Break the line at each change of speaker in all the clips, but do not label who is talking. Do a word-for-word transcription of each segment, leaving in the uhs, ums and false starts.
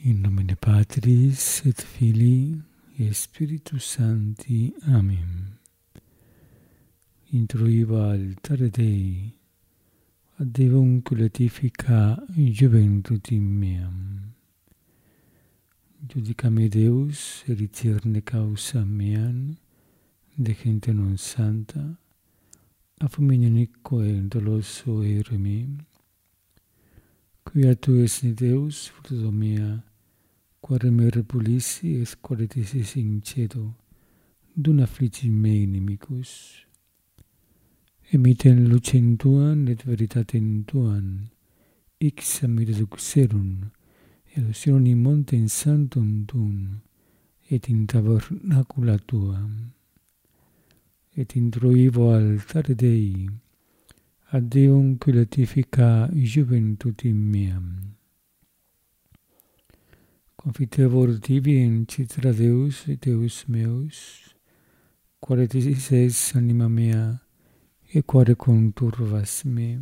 In nomine Patris et Filii et Spiritus Sancti. Amen. Introiva altare Dei, ad Deum letifica juventutim meam. Judicame Deus, eritirne causa meam, de gente non santa, a fuminico e doloso ere me. Quia tu es ni Deus, fruto mea, quare me repulissi et quare tisis in cedo, dun afflici mei inimicus. Emiten lucem tuam et veritatem tuam, ixam id duxerum, elusionem in montem sanctum tuum, et in tabernacula tuam. Et introivo altare Dei, ad Deum qui letifica juventutim meam. Confitevor tibi in citra Deus et Deus meus, quare tisis es anima mea, e quare conturvas me.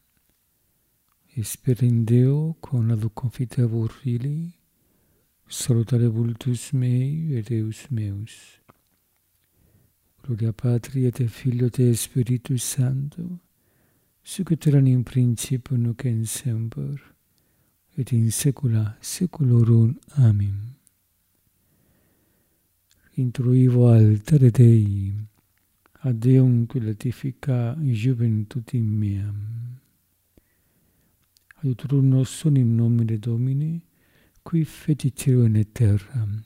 Espera in Deo, con adu confitevor fili, salutare vultus mei et Deus meus. Gloria Patri et Filio et Spiritus Sancto, sic ut erat in principio nunc et semper, et in saecula saeculorum. Amen. Introivo altare Dei, ad Deum qui letifica juventutim meam. Aiutorium nostrum in nomine Domini, qui fecit caelum et terram.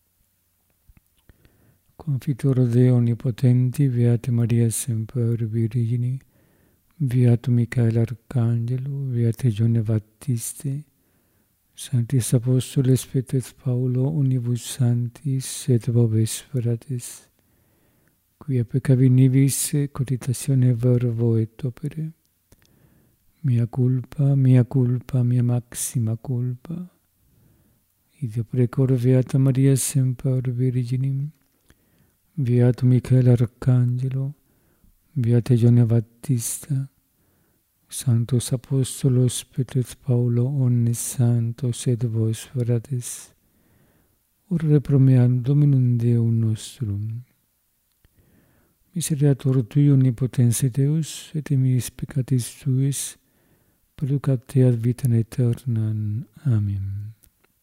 Confitor Deo omnipotenti, Beate Maria semper Virgini, Beatum Michael Arcangelo, Beate Gione Baptiste, Sanctis Apostoles Petro et Paulo, unibus sanctis et vobis fratres, quia peccavi nibis cogitatione verbo et opere, mea culpa, mea culpa, mea maxima culpa, id precor Beata Maria semper Virginim, Beatum Michael Arcangelo, Beate Gione Baptista, Sanctos Apostolos Petro et Paulo, omnes sanctos et vos fratres, ora pro meam Dominum Deum nostrum. Misericordiae Tui omnipotens Deus, et mitis peccatis Tuis, perducat te ad vitam aeternam. Amen.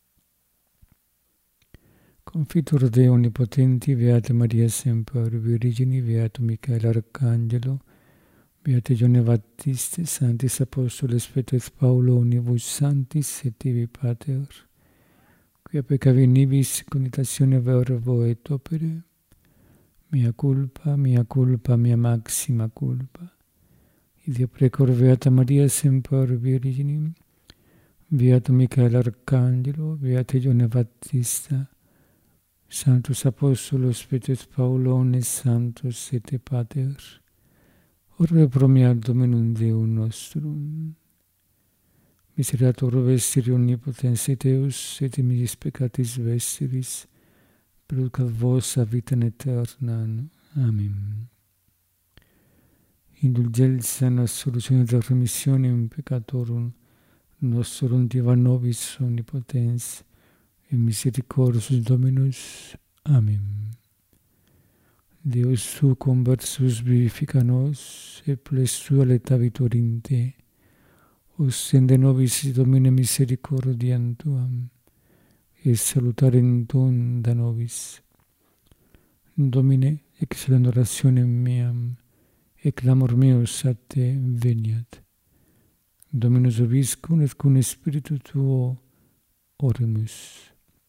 Confitor Deo omnipotenti, Beate Maria semper Virgini, Beatum Michael Arcangelo, Beate Gione Baptiste, Sanctis Apostoles Petro et Paulo, unibus sanctis et tibi Pater, quia peccavi nibis cogitatione verbo et opere, mea culpa, mea culpa, mea maxima culpa, id precor Beata Maria semper Virginim, Beatum Michael Arcangelo, Beate Gione Baptista, Sanctus Apostolos Petro et Paulo, omnes sanctos et Pater, ora pro mea Dominum Deum nostrum. Misericordiae vestri omnipotens Deus, et mitis peccatis vestris, perducat vos a vitam aeternam. Amen. Indulgentia et absolutione et remissionem peccatorum nostrum diva nobis omnipotens, et misericordis Dominus. Amen. Deus tu conversus vivifica nos, et plestua letavitur in te. Ostende nobis Domine misericordiam tuam, et salutarem tuum da nobis. Domine, excellent orationem meam, et clamor meus a te veniat. Dominus vobiscum et cum Spiritu tuo oremus.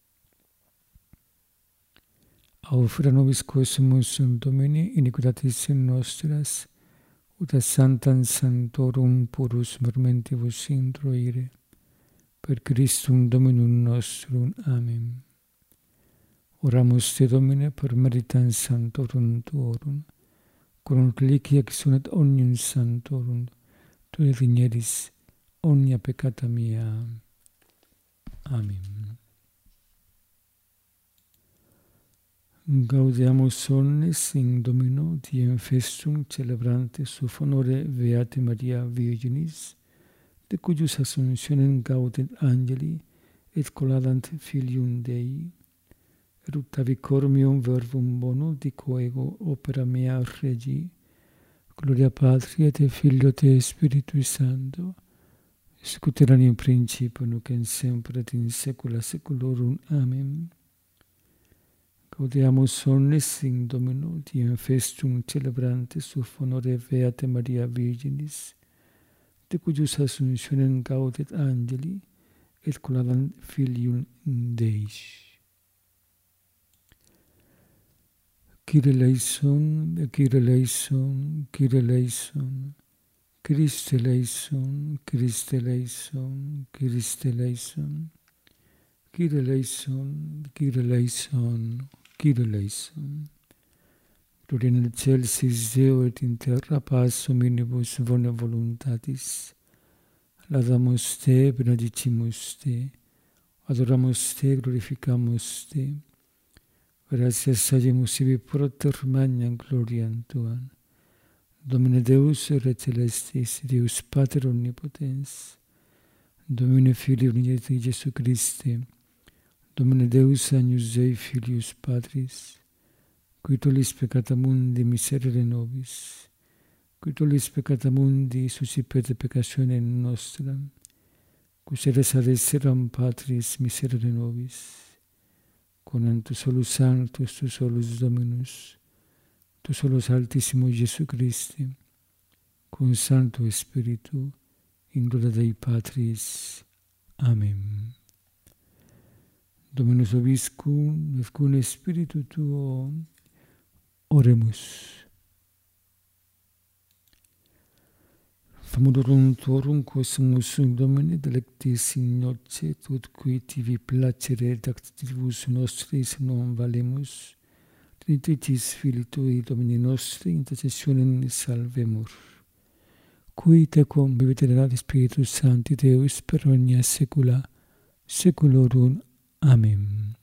Aufera nobis quesumus Domini, iniquitatis nostras, ut a santam sanctorum purus mermentibus introire, per Christum Dominum nostrum. Amen. Oramus te Domine per meritam sanctorum tuorum, quorum reliquia exunet omnium sanctorum, tu digneris omnia peccata mea. Amen. Gaudeamus omnes in Domino diem festum celebrantes su honore Beate Maria Virginis, de cuius assumptionem gaudet angeli et coladant filium Dei, eruptavi cormium verbum bonum dico ego opera mea regi, gloria Patri et Filio et Spiritui Sancto, sicut erat in principio, nunc et semper et in saecula saeculorum. Amen. Gaudeamus omnes in Domino, diem festum celebrantes suf honore Beate Maria Virginis, de cuius assumptionem gaudet angeli, et coladant filium Dei. Kyrie eleison, Kyrie eleison, Kyrie eleison, Christe eleison, Christe eleison, Christe eleison, Kyrie eleison, Kyrie eleison, Kyrie eleison. Gloria in excelsis Deo et in terra paz hominibus bona voluntatis. Laudamus Te, benedicimus Te, adoramus Te, glorificamus Te. Gratias agimus ibi proter magnam gloriam Tuam. Domine Deus Re Celestis, Deus Pater Omnipotens, Domine Filii Unigenitus Iesu Christi, Domine Deus Agnus Dei Filius Patris, qui tollis peccata mundi miserere nobis, qui tollis peccata mundi suscipete peccationem nostram, qui sedes ad esseram Patris miserere nobis, con tu solus sanctus, tu solus Dominus, tu solus Altissimus Iesu Christi, con Sancto Spiritu, in gloria Dei Patris. Amen. Dominus vobiscum, et cum Spiritu Tuo, oremus. Famulorum Tuorum, quo sumus Domine, delectis in noce, ut qui tibi placere dactivus nostris non valemus, Trinitis Filii Tui, Domini nostri, intercessionem salvemur. Qui tecum viviterat Spiritus Sancti Deus per omnia saecula saeculorum. Amen.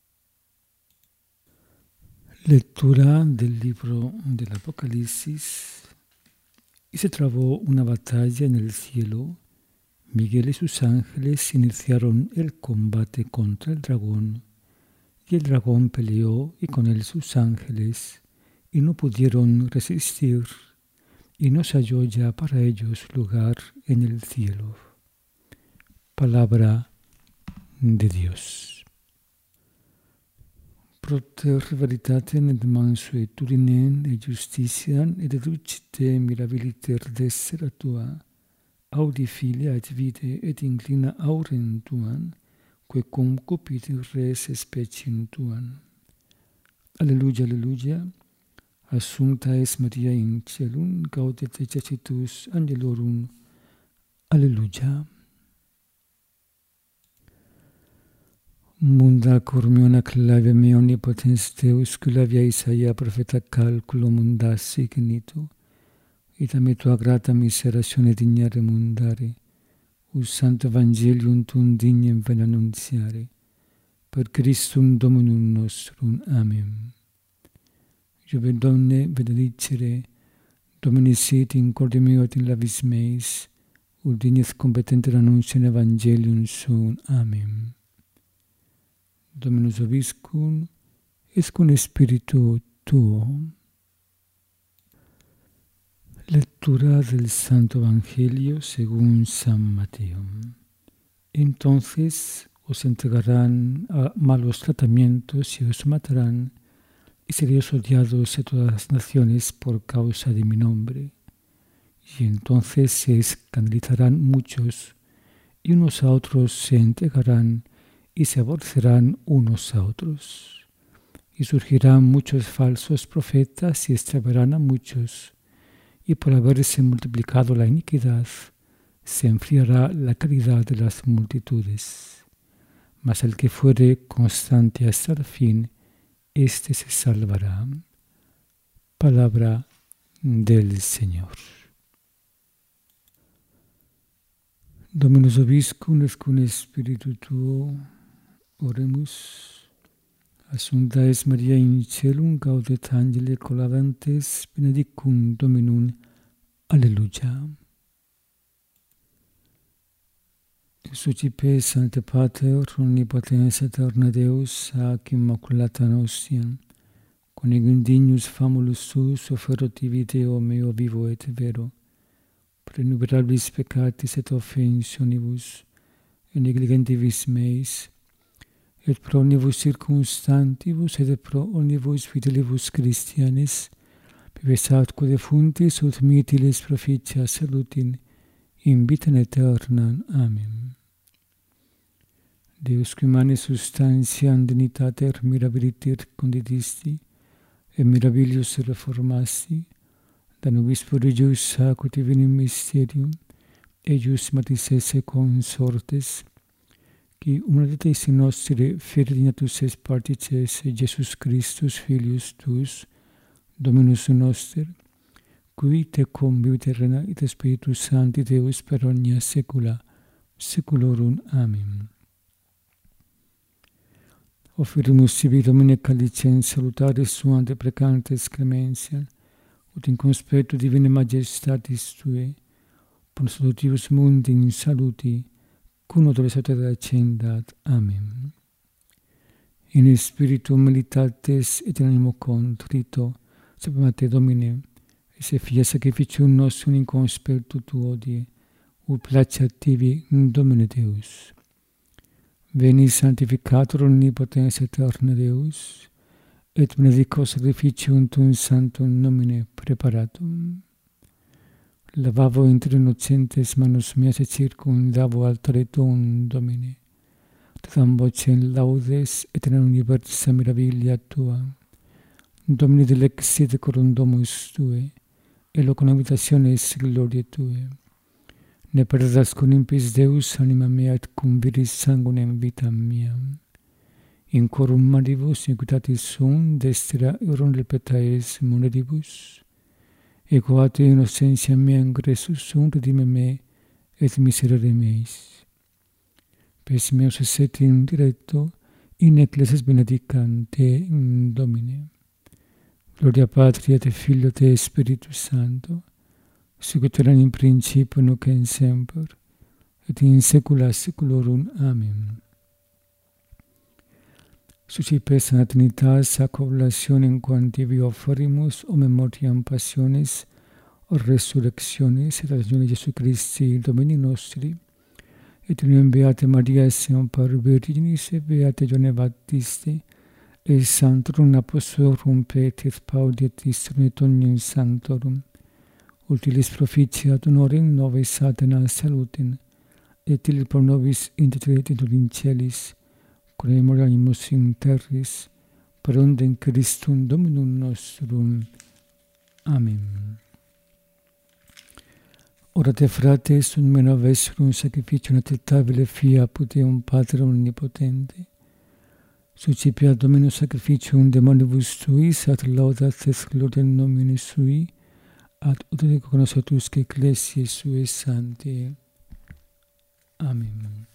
Lectura del libro del Apocalipsis. Y se trabó una batalla en el cielo. Miguel y sus ángeles iniciaron el combate contra el dragón. Y el dragón peleó y con él sus ángeles, y no pudieron resistir, y no se halló ya para ellos lugar en el cielo. Palabra de Dios. Proter veritatem et mansuetudinem et justitiam et educite mirabiliter dessera Tua, audi filia et vitae et inclina aurem Tuam, que cum cupit res speciem Tuam. Alleluia, alleluia. Assumpta es Maria in caelum, gaudet exercitus angelorum. Alleluia. Munda cormiona clave me omnipotens Deus, culavia Isaia profeta calculo munda signito, et a me tua grata miseratione dignare mundare, us santo evangelium tuum dignem ven annuntiare, per Christum Dominum nostrum. Amen. Jove Domine benedicere, Domine sit in corde meo et in labis meis, ut dignes competenter annunciam evangelium suum. Amen. Dominus vobiscum, et cum Spiritu Tuo. Lectura del Santo Evangelio según San Mateo. Entonces os entregarán a malos tratamientos y os matarán, y seréis odiados de todas las naciones por causa de mi nombre. Y entonces se escandalizarán muchos, y unos a otros se entregarán, y se aborrecerán unos a otros. Y surgirán muchos falsos profetas y extraviarán a muchos, y por haberse multiplicado la iniquidad, se enfriará la caridad de las multitudes. Mas el que fuere constante hasta el fin, éste se salvará. Palabra del Señor. Dominus vobiscum et cum Spiritu Tuo, oremus. Assumpta es Maria in caelum, gaudet angeli coladantes, benedictum Dominum. Alleluia. Sucipe Sancte Pater, omnipotens aeterna Deus, ac immaculata nostiam, conegum dignus famulus suus offerotivi Deo meo vivo et vero, prenumerabilis peccatis et offensionibus, et negligentibus meis, et pro omnibus circumstantibus, et pro omnibus fidelibus Christianis, vives atque defuntis, ut mitilis proficia salutin, in vitam aeternam. Amen. Deus qui mane substantiam dignitater mirabiliter conditisti, et mirabilius reformasti, da nobis prodigius ac divinum mysterium, eius matis esse consortes, qui humanitas in nostre ferdinatus es partices Jesus Christus, Filius tuus, Dominus noster, qui te convivit terrena et Spiritus Sancti Deus per omnia saecula saeculorum. Amen. Offerimus sibi Domine calicem salutaris suam deprecantes clementiam, ut in conspectu divinae majestatis Tuae, por salutibus mundi in saluti, cum odore salutate accendat. Amen. In spiritu militates et in animo contrito, sapem a Te, Domine, esse fia sacrificium nostrum in conspectu Tuo die, ut placeat Tibi, Domine Deus. Veni sanctificator omnipotens aeterna Deus, et benedico sacrificium Tuum sanctum nomine preparatum. Lavavo inter innocentes manus meas et circumdavo altare Tuum, Domine. Te dam vocem laudes et in universa mirabilia Tua. Domine delexit decorum domus Tuae, et locum habitationes gloriae Tuae. Ne perdas con impis Deus anima mea et cum viris sanguinem vitam meam. In corum maribus iniquitatis sum destera euron repetaes monedibus. Equate innocentia mea ingressus sum redime me et miserere meis. Pes meus esset in directo in ecclesias benedicam Te, Domine. Gloria Patri et Filio et Spiritus Sancto, sic ut erat in principio nunc et semper, et in saecula saeculorum. Amen. Sucipe Sancta Trinitas, ac oblationem quantivi offerimus, o memoriam passionis, o resurrectionis, et ascensione Jesu Christi, Domini nostri, et uniam Beate Maria Semper Virginis, et Beate Johanne Baptiste, et Sanctorum Apostolorum Petris, Pauli et Istrum et omnium sanctorum, utilis proficiat honorem nove satana salutem, et illis pro nobis intercedit in celis, con memoriamus in terris, per ondem Christum Dominum nostrum. Amen. Orate frates, sunt mena vesrum sacrificium acceptabile fiaput Deum Pater omnipotente, suscipiat Dominus sacrificium de manibus Tuis, ad laudat et gloria nomine Sui, ad ut cognoscetusque ecclesiae Suae sanctae. Amen.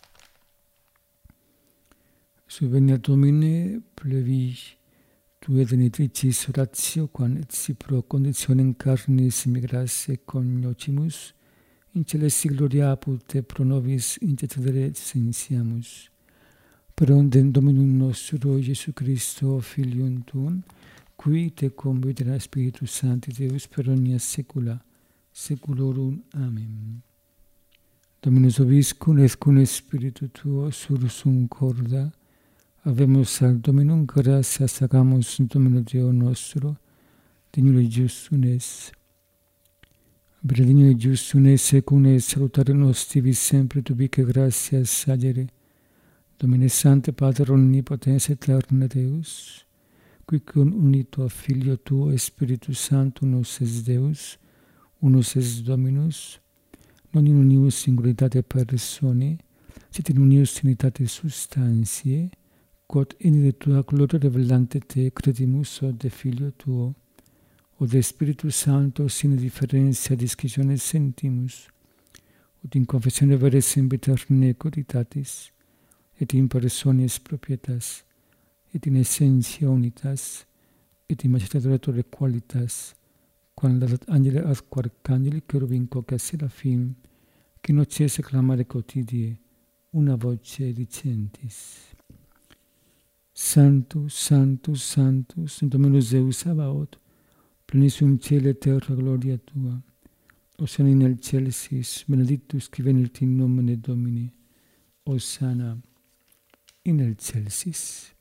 Subveniat Domine, plevi Tuae denitricis oratio, quam et si pro conditionem carnis migrasse cognoscimus, in celesti gloria apud Te pro nobis intercedere sensiamus. Per ondem Dominum nostro Iesu Christo, Filium Tuum, qui Te convivit in Spiritus Sancti Deus per omnia saecula saeculorum. Amen. Dominus vobiscum et cum Spiritu Tuo, sursum corda, habemus al Dominum gratias agamus Domino Deo nostro, dignum et justum es. Benedignum et justum es secum et salutare nos tibi sempre tubique gratias agere, Domine Sancte Pater omnipotens aeterna Deus, qui cum unito Filio Tuo Spiritus Sanctus unus es Deus, unus es Dominus, non in unius singularitate persone, sed in unius trinitate substantiae, quod in de Tua gloria revelante Te credimus od de Filio Tuo, od de Spiritus Sancto sine differentia disquisione sentimus, ut in confessione vere sempiterne coditatis, et in personis propietas, et in essentia unitas, et in majestatea qualitas, quam ladat angele ad arcangeli cherubim quoque seraphim, che non cessa clamare quotidiano, una voce dicentis. Santus, Santus, Santus, Dominus Deus Sabaoth, plenissum cielo et terra gloria tua. Hosanna in excelsis, benedictus qui venit in nomine Domini. Hosanna in excelsis.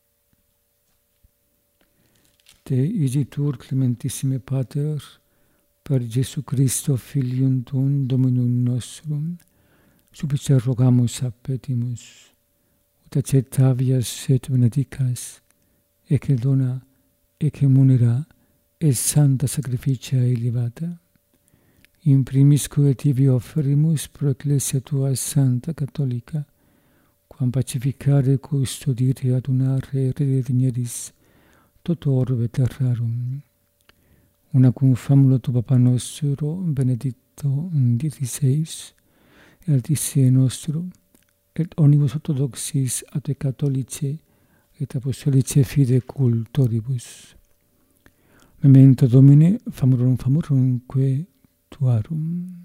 Te igitur clementissime Pater, per Gesù Christo Filium Tuum, Dominum nostrum, supplice rogamus a petimus, ut accettavias et benedicas, ecce dona, ecce munera, et santa sacrificia elevata. In primis quae tibi offerimus pro Ecclesia tua Santa Catholica, quam pacificare, custodire, adunare, rededineris, toto orbe terrarum. Una cum famulo tu Papa nostro, Benedicto diciseis, et Altice nostro, et omnibus orthodoxis et catholice, et apostolice fide cultoribus. Memento Domine, famulorum famulumque tuarum.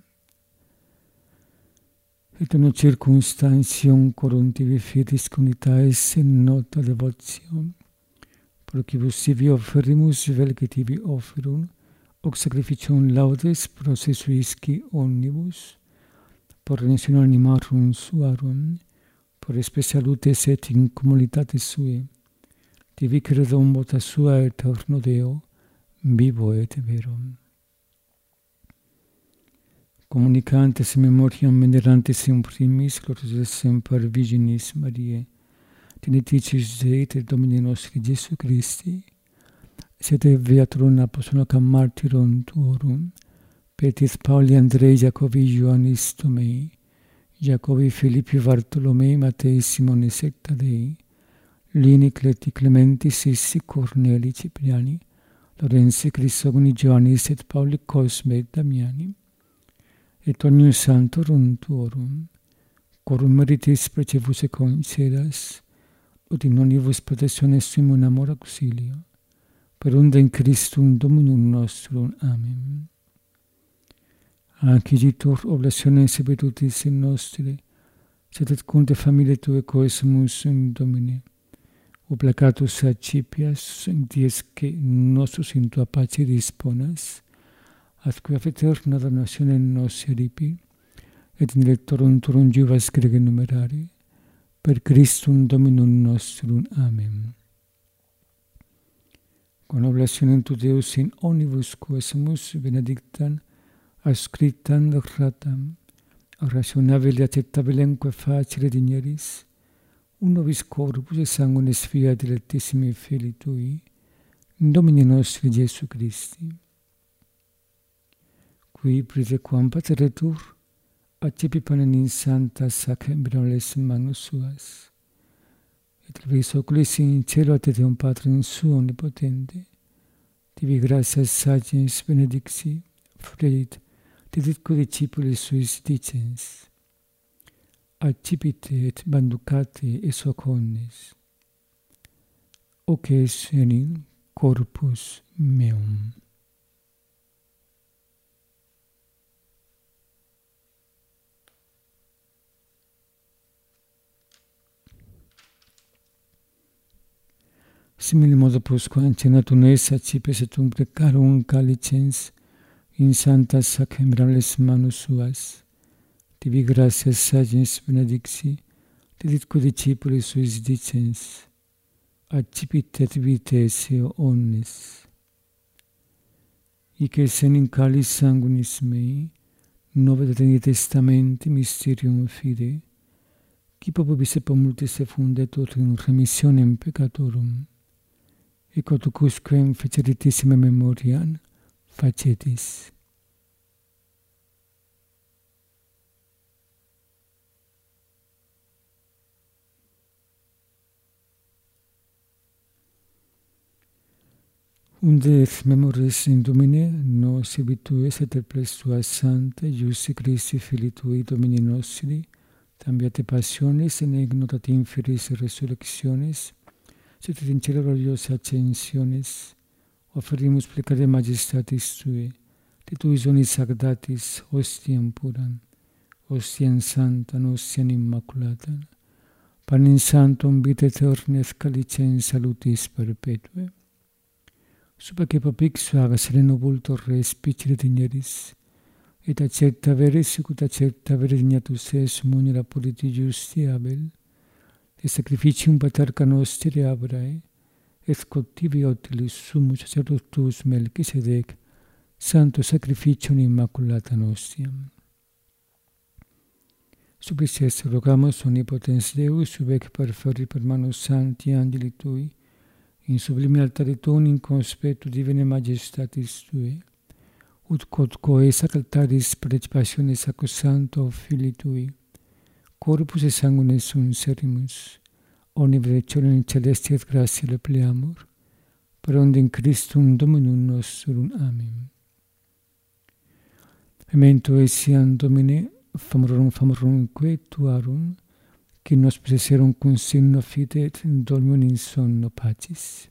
Et no circumstantium corruntivi fides unitaes in nota devotium, procibus sibi offerimus vel que tibi offerum, hoc sacrificium laudes processuisci omnibus, por redentionem animarum suarum, por spe salutes et in communitatis sue, tibi credum vota sua eterno Deo, vivo et vero. Communicantes memoriam venerantes in primis, glorious semper Virginis Mariae, Teneticis Dei et Domini nostri Jesu Christi, sede beaturum apostolum martyrum tuorum, Petis Pauli Andrei Jacobi Ioannis Tomei, Jacobi Filippi Bartolomei Matei Simone secta Dei, Lini Cleti Clementi Sissi Corneli Cipriani, Lorenzi Crisogoni Ioannis et Pauli Cosme et Damiani, et omnium sanctorum tuorum, quorum meritis precevus et concedas, ut in omnibus protectiones sumum amor auxilio, per unda in Christum Dominum nostrum. Amen. Accigitur oblationes sebetutis in nostre, sed et cunte familiae Tue coesumus in Domine, obligatus accipias dies que nostros in Tua pace disponas, atque af eterna damnatione nos eripi, et in electorum turum juvas grege numerare, per Christum Dominum nostrum. Amen. Con oblationem tu Deus in omnibus quesumus benedictam, ascriptam ratam, rationabile acceptabilemque facile digneris, un nobis corpus et sanguinis fiat dilectissimi Filii Tui, Domini nostri Jesu Christi, qui praesequam pateretur, accepi panem in santa sacramentis manus suas, et levis oculis in cielo ad Deum Patrem suo omnipotente, tibi gratias sagens benedicti, fruit diditque discipulis suis dicens, accipite et banducate es hoc omnes, hoc es enim corpus meum. Simili modo posquam cenatum es accipes et um precarum calicens in santas sacramentales manus suas, tibi gratias sagens benedicti, diditque discipulis suis dicens, accipit et vitae eo omnes. Hic es enim calis sanguinis mei, novet et testamenti mysterium fide, qui popubis et multis effundet ut in remissionem peccatorum, et quotucusquem feceritissime memoriam facetis. Unde et memoris in Domine, nos habitues et perplex Tuas Sancte, Iussi Christi Filii Tui, Domini nostri, tam beate passiones, in ignotat inferis resurrectionis, sed in cielo gloriosa ascensiones, offerimus plecare majestatis Tui, de Tui sonis agdatis hostiam puram, ostiam santa, ostiam immaculata, panem sanctum vita aeterna et calicem salutis perpetue. Super que papix suaga sereno vultor res picere digneris, et acerta veris sicut acerta veris dignatus es munera politi justi abel, et sacrificium paterca nostri abrae, et cottivi otilis summus sacerdotus Melchisedec, santo sacrificium immaculata nostiam. Supplices rogamus omnipotens Deus, subec perferri per manus sancti angeli tui, in sublime altare tuum in conspectu divine majestatis tui, ut quod coe sacraltaris participationis sacrosancto Filii tui, corpus et sanguine sunt serimus, omniverecione celesti et gratia le pleamur, per onde in Christum Dominum nostrum. Amen. Memento etiam Domine, famorum famorum que tuarum, qui nos preserum cum signo fidet, dormium in sonno pacis.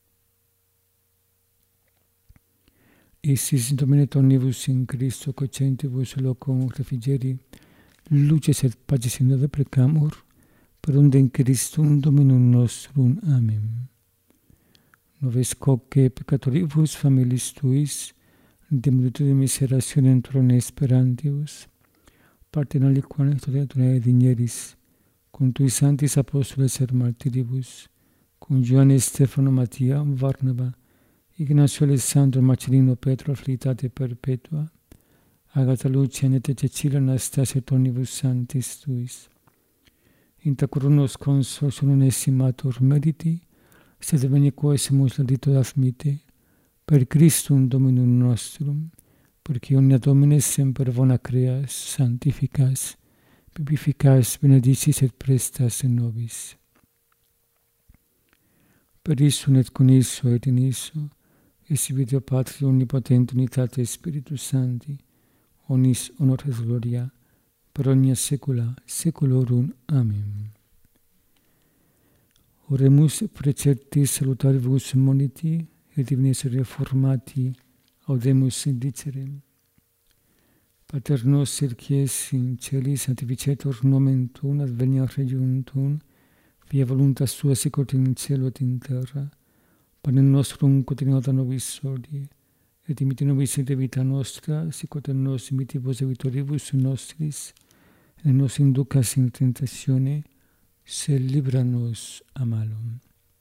Isis Domine omnibus in Christo cocentibus locum refrigeri, luces et pacis in nove precamur, per onde in Christum Dominum nostrum. Amen. Noves coque peccatoribus familis tuis, de multitude miseratione entrone esperantibus, partem aliquam toleature digneris, cum tui sanctis apostoles et martiribus, cum Ioanne, Stefano, Mattia, Varnava, Ignacio, Alessandro, Marcellino, Petro, afflictate perpetua, Agata, Lucia, Nete, Cecilia, Anastasia, et omnibus sanctis tuis. Inta coronos consos non estimator meriti, sed veni quoesimus laudito admite, per Christum Dominum nostrum, perque omnia Domine semper bona creas, sanctificas, vivificas, benedicis et prestas in nobis. Per issum et con isso et in isso, esse Deo Patria omnipotente unitate Spiritus Sancti, onis honor et gloria, per omnia saecula saeculorum. Amen. Oremus preceptis salutaribus moniti, et divinis reformati, audemus indicerem. Pater noster qui es in celis, sanctificetur nomen tuum, adveniat regnum tuum, via voluntas tua sicut in cielo et in terra. Panem nostrum quotidianum da nobis hodie, et dimitte nobis de vita nostra, sicut et nos dimittimus debitoribus nostris, et ne nos inducas in tentatione, sed libera nos a malum.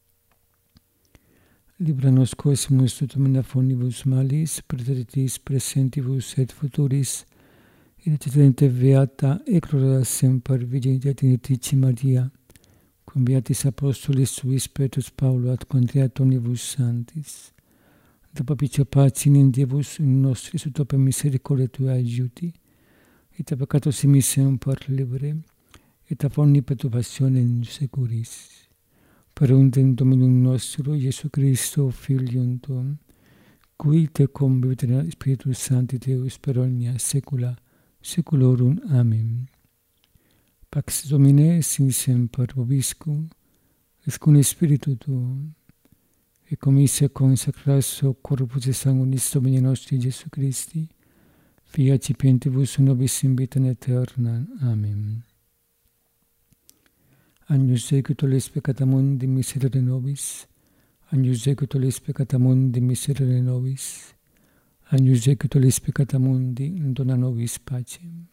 Libera nos quoesimus tutum in affronibus malis, praeteritis presentibus et futuris, et eternamente beata et gloriosa semper Virgine Trinitatio Maria, cum beatis apostolis suis Petrus Paulo ad contriat omnibus sanctis, da papicio pacem in Diebus in nostris ut per misericordia tua aiuti, et a peccatos simis semper libere, et a omni perturbationem securis. Per undem Dominum nostro, Iesu Christo, Filium tuum, qui te convivit in Spiritus Sancti Deus per omnia saecula saeculorum. Amen. Pax Domine sin semper vobiscum, et cum Spiritu tuum, et commisse consecratio corpus et sanguinis Domini nostri Iesu Christi, fiat cipientibus nobis in vitam aeternam. Amen. Agnus Dei, qui tollis peccata mundi, miserere nobis. Agnus Dei, qui tollis peccata mundi, miserere nobis. Agnus Dei, qui tollis peccata mundi, dona nobis pacem.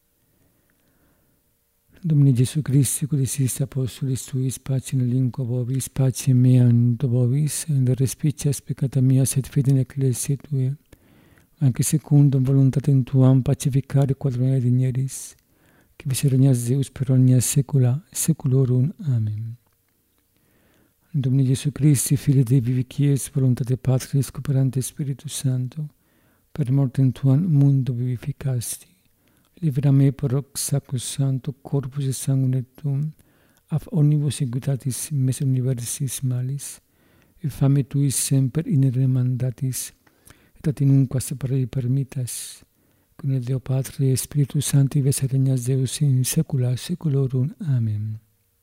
Domine Gesù Christi, qui diciste apostolis tuis, pacem linqua vobis, pacem meam do vobis, et respicias peccata mias et fide in ecclesiae tuae, anche secundum voluntatem tuam pacificare quadrone digneris, qui vis regnas Deus per omnia saecula saeculorum. Amen. Domine Gesù Christi, Filii Dei vivicies, voluntate Patris, cooperante Spiritus Sancto, per mortem tuam mundo vivificasti. Libera me per hoc sacrosancto corpus et sanguine tuum, af omnibus iniquitatis mes universis malis, et fame tuis semper inere mandatis, et ad nunquam separare permittas, cum il Deo Patri et Spiritus Sancti ves regnas Deus in saecula saeculorum. Amen.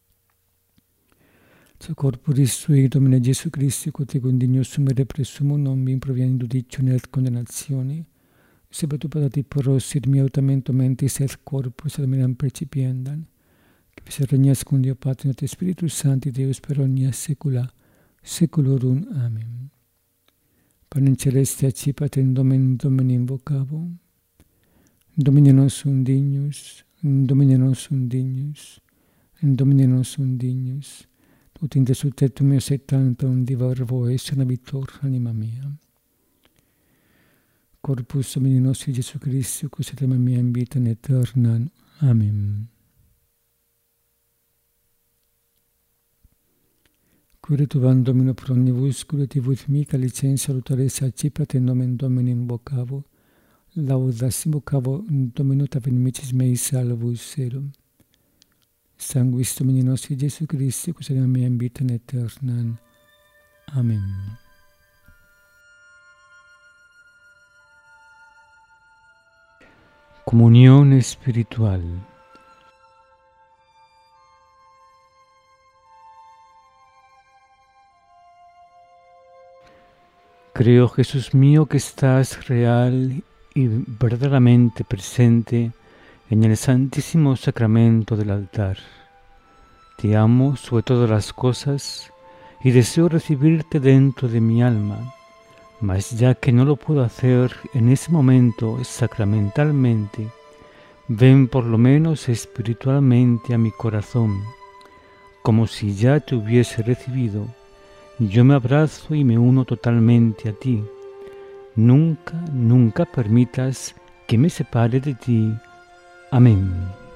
So corporis sui Domine Gesù Christi, quod ego indignus sumere presumum, non vi improviam in judicione et condemnatione, sempre tu patati poros sed miautamento mentis et corpus almenam percipiendam, que vis regnas cum Deo Patri et Spiritus Sancti Deus per omnia saecula saeculorum. Amen. Panem celeste accipat in Domine Domini invocavo. Domine nostrum dignus, Domine nostrum dignus, Domine nostrum dignus, ut in desultetum meus et tantum divarvo es navitor anima mea. Corpus Domini nostri Jesu Christi, cus et anima mea in vita aeternam. Amen. Cure tuam Domino pro omnibus, cure tivus mica licens salutares accipat in nomen Domini invocavo, laudas invocavo Domino tavenicis mei salvus celum. Sanguis Domini nostri Jesu Christi, cus anima mea in vita aeternam. Amen. Comunión espiritual. Creo, Jesús mío, que estás real y verdaderamente presente en el santísimo sacramento del altar. Te amo sobre todas las cosas y deseo recibirte dentro de mi alma, mas ya que no lo puedo hacer en ese momento sacramentalmente, ven por lo menos espiritualmente a mi corazón, como si ya te hubiese recibido. Yo me abrazo y me uno totalmente a ti. Nunca, nunca permitas que me separe de ti. Amén.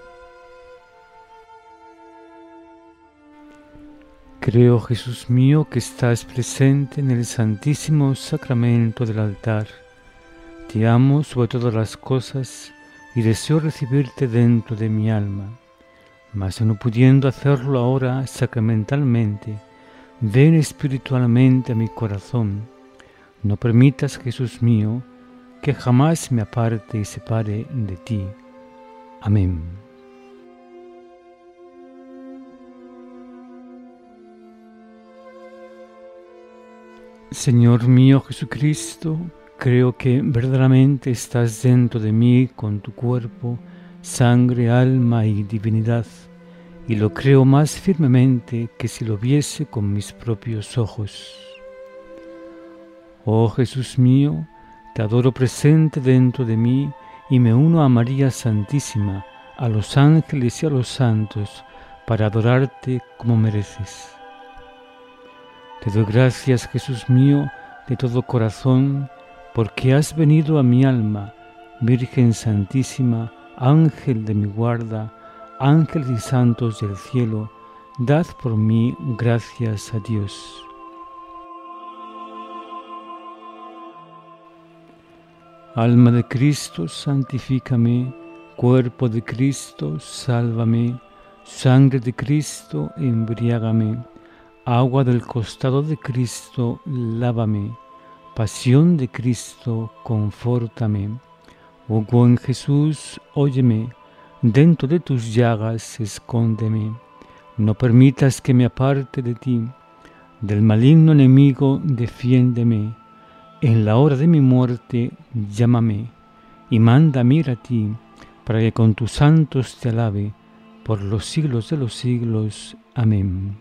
Creo, Jesús mío, que estás presente en el santísimo sacramento del altar. Te amo sobre todas las cosas y deseo recibirte dentro de mi alma. Mas no pudiendo hacerlo ahora sacramentalmente, ven espiritualmente a mi corazón. No permitas, Jesús mío, que jamás me aparte y separe de ti. Amén. Señor mío Jesucristo, creo que verdaderamente estás dentro de mí con tu cuerpo, sangre, alma y divinidad, y lo creo más firmemente que si lo viese con mis propios ojos. Oh Jesús mío, te adoro presente dentro de mí y me uno a María Santísima, a los ángeles y a los santos, para adorarte como mereces. Te doy gracias, Jesús mío, de todo corazón, porque has venido a mi alma, Virgen Santísima, Ángel de mi guarda, ángeles y santos del cielo, dad por mí gracias a Dios. Alma de Cristo, santifícame. Cuerpo de Cristo, sálvame. Sangre de Cristo, embriágame. Agua del costado de Cristo, lávame. Pasión de Cristo, confórtame. Oh buen Jesús, óyeme. Dentro de tus llagas, escóndeme. No permitas que me aparte de ti. Del maligno enemigo, defiéndeme. En la hora de mi muerte, llámame, y mándame ir a ti, para que con tus santos te alabe, por los siglos de los siglos. Amén.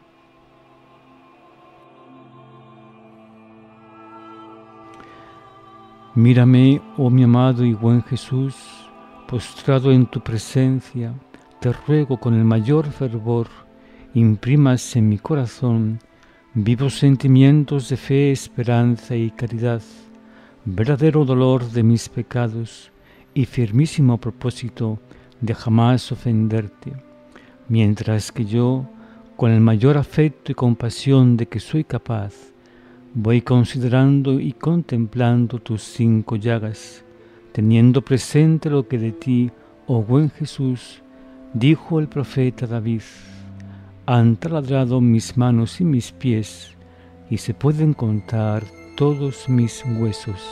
Mírame, oh mi amado y buen Jesús, postrado en tu presencia, te ruego con el mayor fervor, imprimas en mi corazón vivos sentimientos de fe, esperanza y caridad, verdadero dolor de mis pecados y firmísimo propósito de jamás ofenderte, mientras que yo, con el mayor afecto y compasión de que soy capaz, voy considerando y contemplando tus cinco llagas, teniendo presente lo que de ti, oh buen Jesús, dijo el profeta David: han taladrado mis manos y mis pies, y se pueden contar todos mis huesos.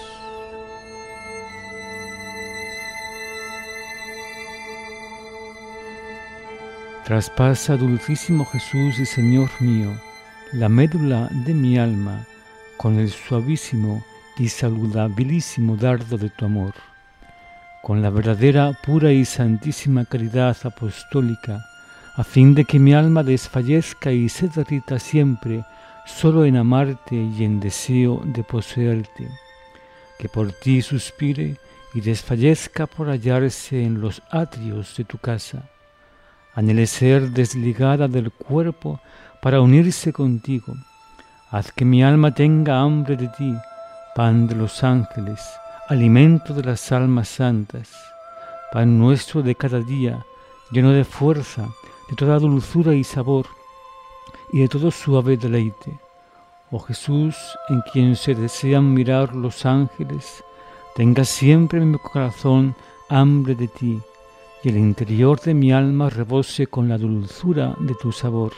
Traspasa, dulcísimo Jesús y Señor mío, la médula de mi alma, con el suavísimo y saludabilísimo dardo de tu amor. con la verdadera, pura y santísima caridad apostólica, a fin de que mi alma desfallezca y se derrita siempre solo en amarte y en deseo de poseerte, que por ti suspire y desfallezca por hallarse en los atrios de tu casa. Anhele ser desligada del cuerpo para unirse contigo. Haz que mi alma tenga hambre de ti, pan de los ángeles, alimento de las almas santas, pan nuestro de cada día, lleno de fuerza, de toda dulzura y sabor, y de todo suave deleite. Oh Jesús, en quien se desean mirar los ángeles, tenga siempre en mi corazón hambre de ti, y el interior de mi alma rebose con la dulzura de tu sabor.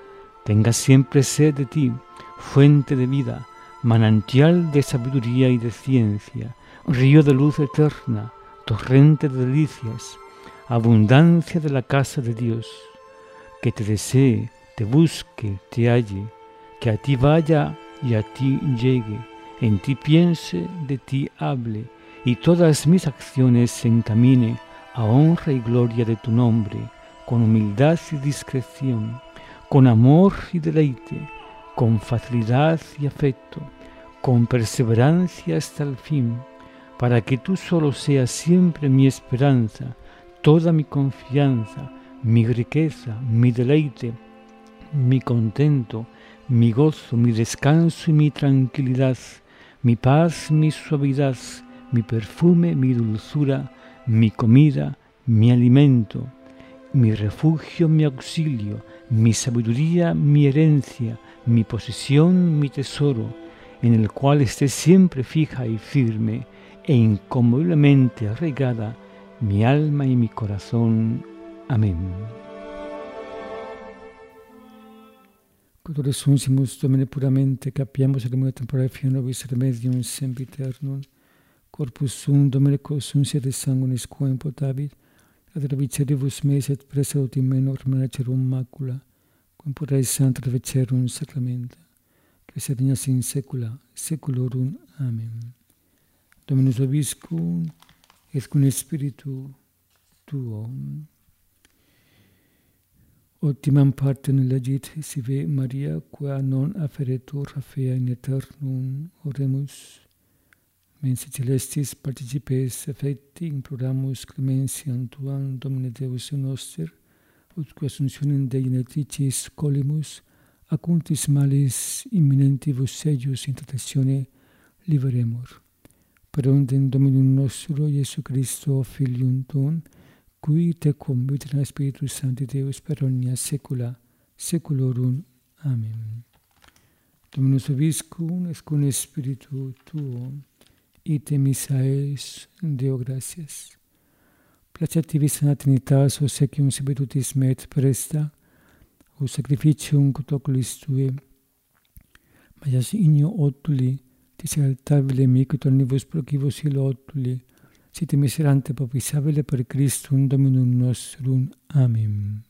Tenga siempre sed de ti, fuente de vida, manantial de sabiduría y de ciencia, río de luz eterna, torrente de delicias, abundancia de la casa de Dios. Que te desee, te busque, te halle, que a ti vaya y a ti llegue, en ti piense, de ti hable, y todas mis acciones se encamine a honra y gloria de tu nombre, con humildad y discreción, con amor y deleite, con facilidad y afecto, con perseverancia hasta el fin, para que tú solo seas siempre mi esperanza, toda mi confianza, mi riqueza, mi deleite, mi contento, mi gozo, mi descanso y mi tranquilidad, mi paz, mi suavidad, mi perfume, mi dulzura, mi comida, mi alimento, mi refugio, mi auxilio, mi sabiduría, mi herencia, mi posesión, mi tesoro, en el cual esté siempre fija y firme e inconmoviblemente arraigada mi alma y mi corazón. Amén. Quod resuncimus Domine puramente, capiamus remua temporale fio nobis remedium sempiternum, corpus sum Domine consuncia de sanguinis quo impotabit, ad reviceribus meis et presaut in menor manacerum macula, quam purae sancta revicerum sacramenta, que se regnas in saecula saeculorum. Amen. Dominus vobiscum, et cum spiritu tuo. Optimam partem legit sive Maria, qua non afferetur fea in aeternum, oremus. Mensi celestis participes effecti, imploramus clemensiam tuam, Domine Deus noster, utque assumptionem Dei geneticis colimus, acuntis malis imminentibus eius in tentatione liberemur. Per ondem Dominum nostro, Iesu Christo, Filium tuum, qui tecum vita Spiritus Sancti Deus per omnia saecula saeculorum. Amen. Dominus vobiscum, et cum spiritu tuo, ite missa es, Deo gratias. Placeativis in Trinitas, obsequium subitutis me et presta, o sacrificium quod oculis tue, maias igno otuli, tis altabile micut omnibus procibus ilo otuli, sit miserante propisabile per Christum Dominum nostrum. Amen.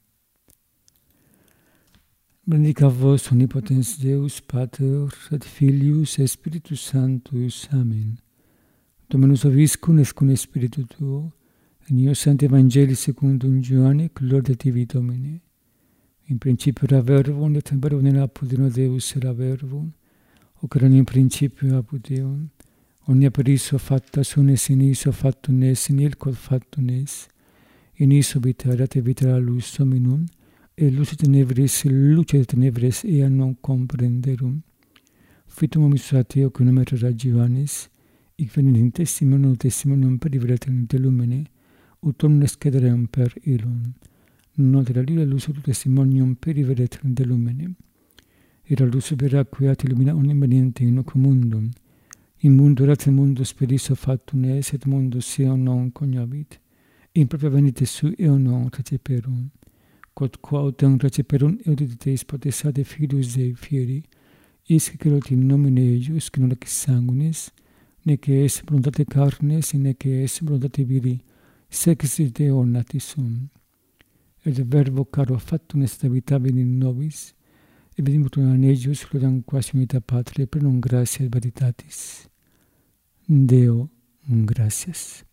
Benedicat vos omnipotens Deus, Pater, et Filius, et Spiritus Sanctus. Amen. Dominus vobiscum, et cum spiritu tuo, in eo Sancti Evangelii secundum Ioanne, gloria tibi Domine. In principio era verbum, et verbum in apud Deus era verbum, hoc erat in principio apud Deum. Omnia per iso facta sunt, et in iso factum est, in il quod factum est. In iso vita erat, et vita era lux hominum, et lux tenebris, luce de tenebres ea non comprenderum. Fitum hominis ateo, cum nomen erat Ioannes, hic venit in testimonium testimonium per libertatem de lumine, ut omnes cederem per illum. Non era lila lux ut testimonium per libertatem de lumine. Era lux veraque at illumina omnium veniente in hoc mundum. In mundo erat mundus per iso factum est, et mundus eo non cognovit. In propria venite sui eo non receperum. Quod quautem receperum euditeis potestate Filius Dei fieri, isque celot in nomine eius, que non ec sanguinis, nece es voluntate carnes, nece es voluntate viri, sex Deo natis sum. Et verbo caro factum est habitabile in nobis, et venimus in eius gloriam quasi unita Patria, per non gratia et veritatis. Deo, gratias.